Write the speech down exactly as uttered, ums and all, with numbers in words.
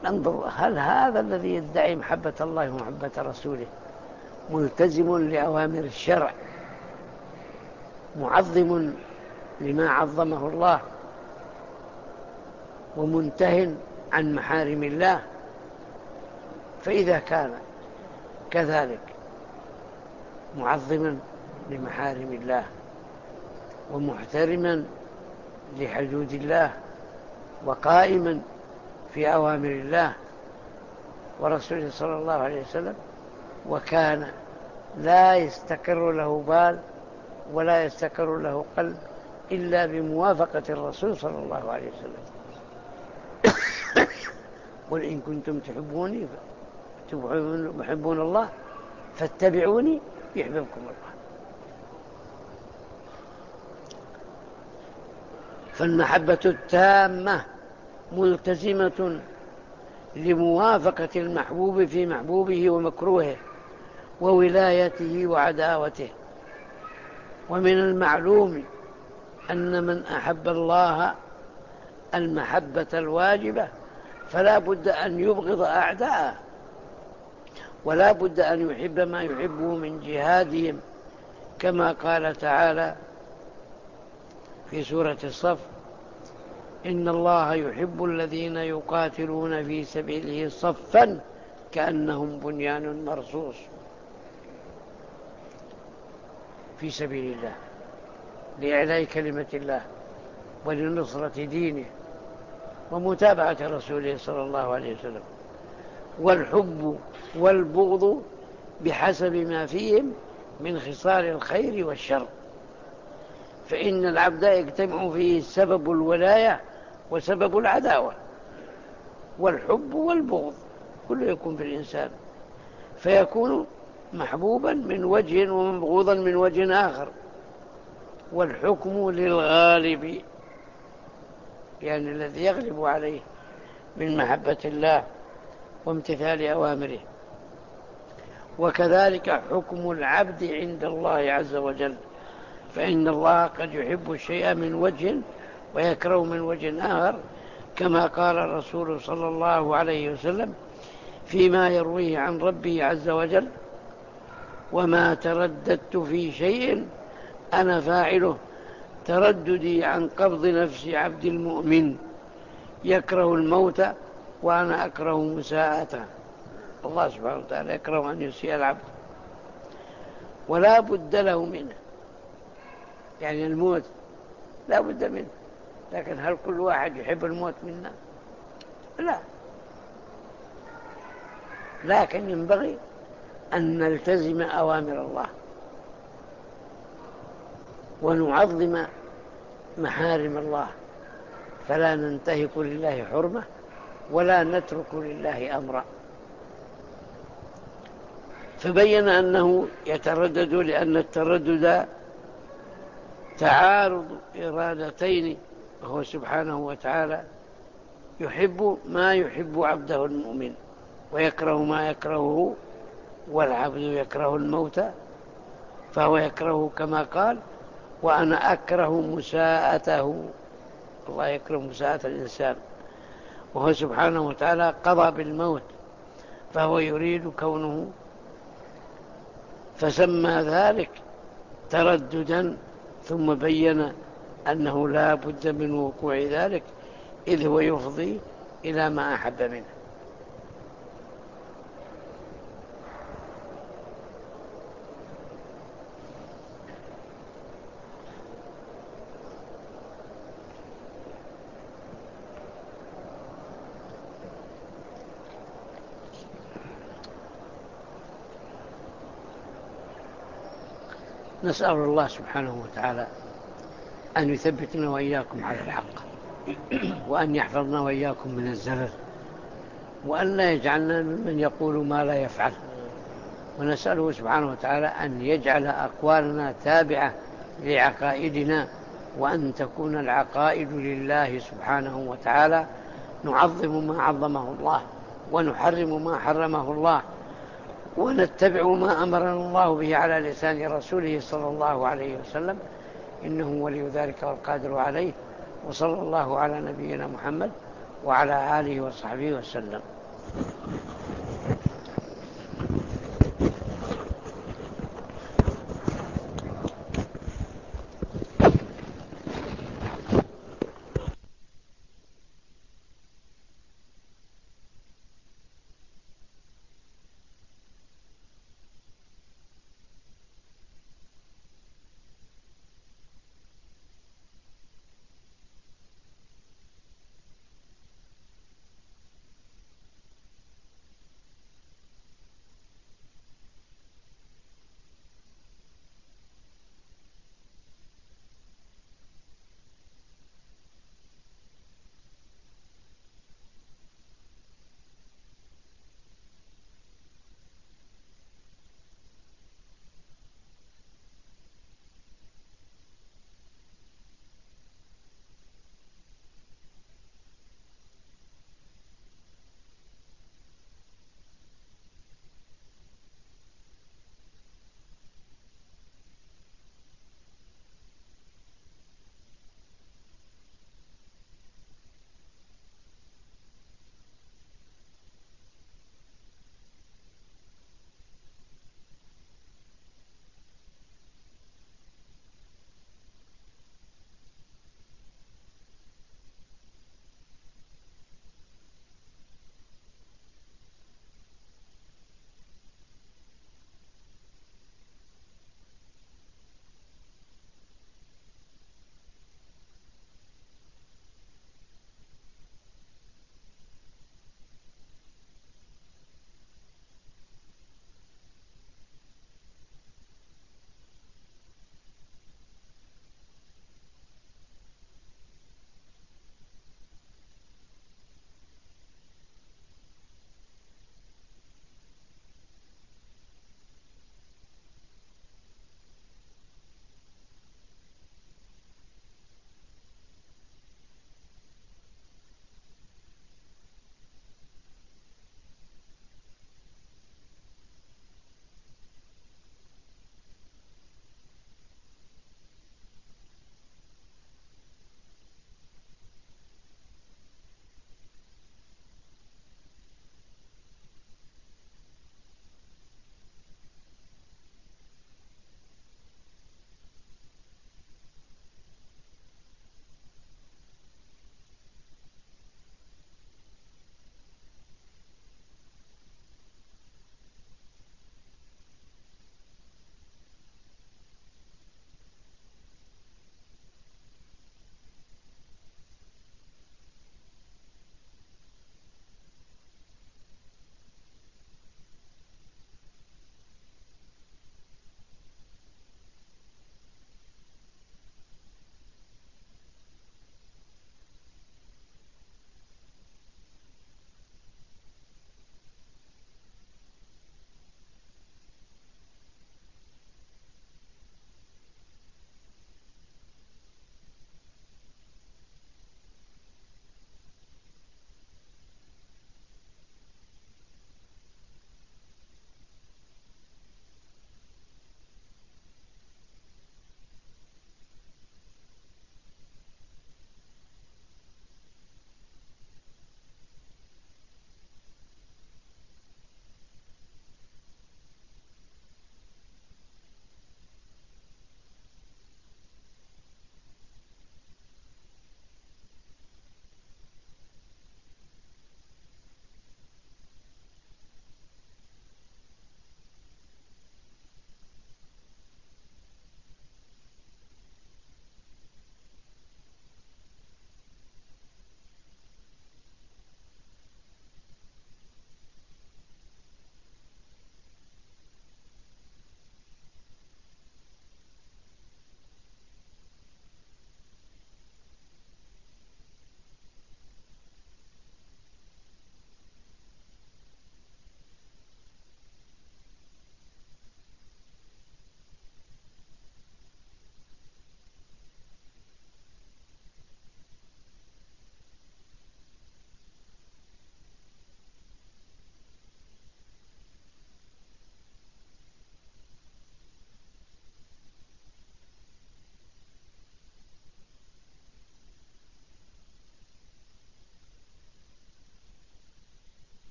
ننظر هل هذا الذي يدعي محبة الله ومحبة رسوله ملتزم لأوامر الشرع، معظم لما عظمه الله، ومنتهٍ عن محارم الله. فإذا كان كذلك معظما لمحارم الله ومحترما لحدود الله وقائما في أوامر الله ورسوله صلى الله عليه وسلم، وكان لا يستقر له بال ولا يستقر له قلب إلا بموافقة الرسول صلى الله عليه وسلم. قل إن كنتم تحبوني تحبون الله فاتبعوني يحببكم الله. فالمحبة التامة ملتزمة لموافقة المحبوب في محبوبه ومكروهه وولايته وعداوته. ومن المعلوم أن من أحب الله المحبة الواجبة فلا بد أن يبغض أعداءه، ولا بد أن يحب ما يحبه من جهادهم، كما قال تعالى في سورة الصف: إن الله يحب الذين يقاتلون في سبيله صفا كأنهم بنيان مرصوص. في سبيل الله لإعلاء كلمة الله ولنصرة دينه ومتابعة رسوله صلى الله عليه وسلم. والحب والبغض بحسب ما فيهم من خصال الخير والشر، فإن العبد يجتمع فيه سبب الولاية وسبب العداوة، والحب والبغض كله يكون في الإنسان، فيكون محبوبا من وجه ومبغوضا من وجه آخر. والحكم للغالب، يعني الذي يغلب عليه من محبة الله وامتثال أوامره. وكذلك حكم العبد عند الله عز وجل، فإن الله قد يحب الشيء من وجه ويكره من وجه آخر، كما قال الرسول صلى الله عليه وسلم فيما يرويه عن ربه عز وجل: وما ترددت في شيء أنا فاعله ترددي عن قبض نفس عبد المؤمن يكره الموت وأنا أكره مساءته. الله سبحانه وتعالى يكره أن يسيء العبد ولا بد له منه، يعني الموت لا بد منه، لكن هل كل واحد يحب الموت منا؟ لا، لكن ينبغي أن نلتزم أوامر الله ونعظم محارم الله، فلا ننتهك لله حرمة ولا نترك لله أمرا. فبين أنه يتردد لأن التردد تعارض إرادتين، وهو سبحانه وتعالى يحب ما يحب عبده المؤمن ويكره ما يكرهه، والعبد يكره الموت فهو يكره كما قال: وأنا أكره مساءته. الله يكره مساءة الإنسان، وهو سبحانه وتعالى قضى بالموت فهو يريد كونه، فسمى ذلك ترددا، ثم بين أنه لا بد من وقوع ذلك إذ هو يفضي إلى ما أحب منه. نسأل الله سبحانه وتعالى أن يثبتنا وإياكم على الحق، وأن يحفظنا وإياكم من الزلل، وأن لا يجعلنا ممن يقول ما لا يفعل. ونسأله سبحانه وتعالى أن يجعل أقوالنا تابعة لعقائدنا، وأن تكون العقائد لله سبحانه وتعالى، نعظم ما عظمه الله ونحرم ما حرمه الله، ونتبع ما أمرنا الله به على لسان رسوله صلى الله عليه وسلم، إنه ولي ذلك والقادر عليه. وصلى الله على نبينا محمد وعلى آله وصحبه وسلم.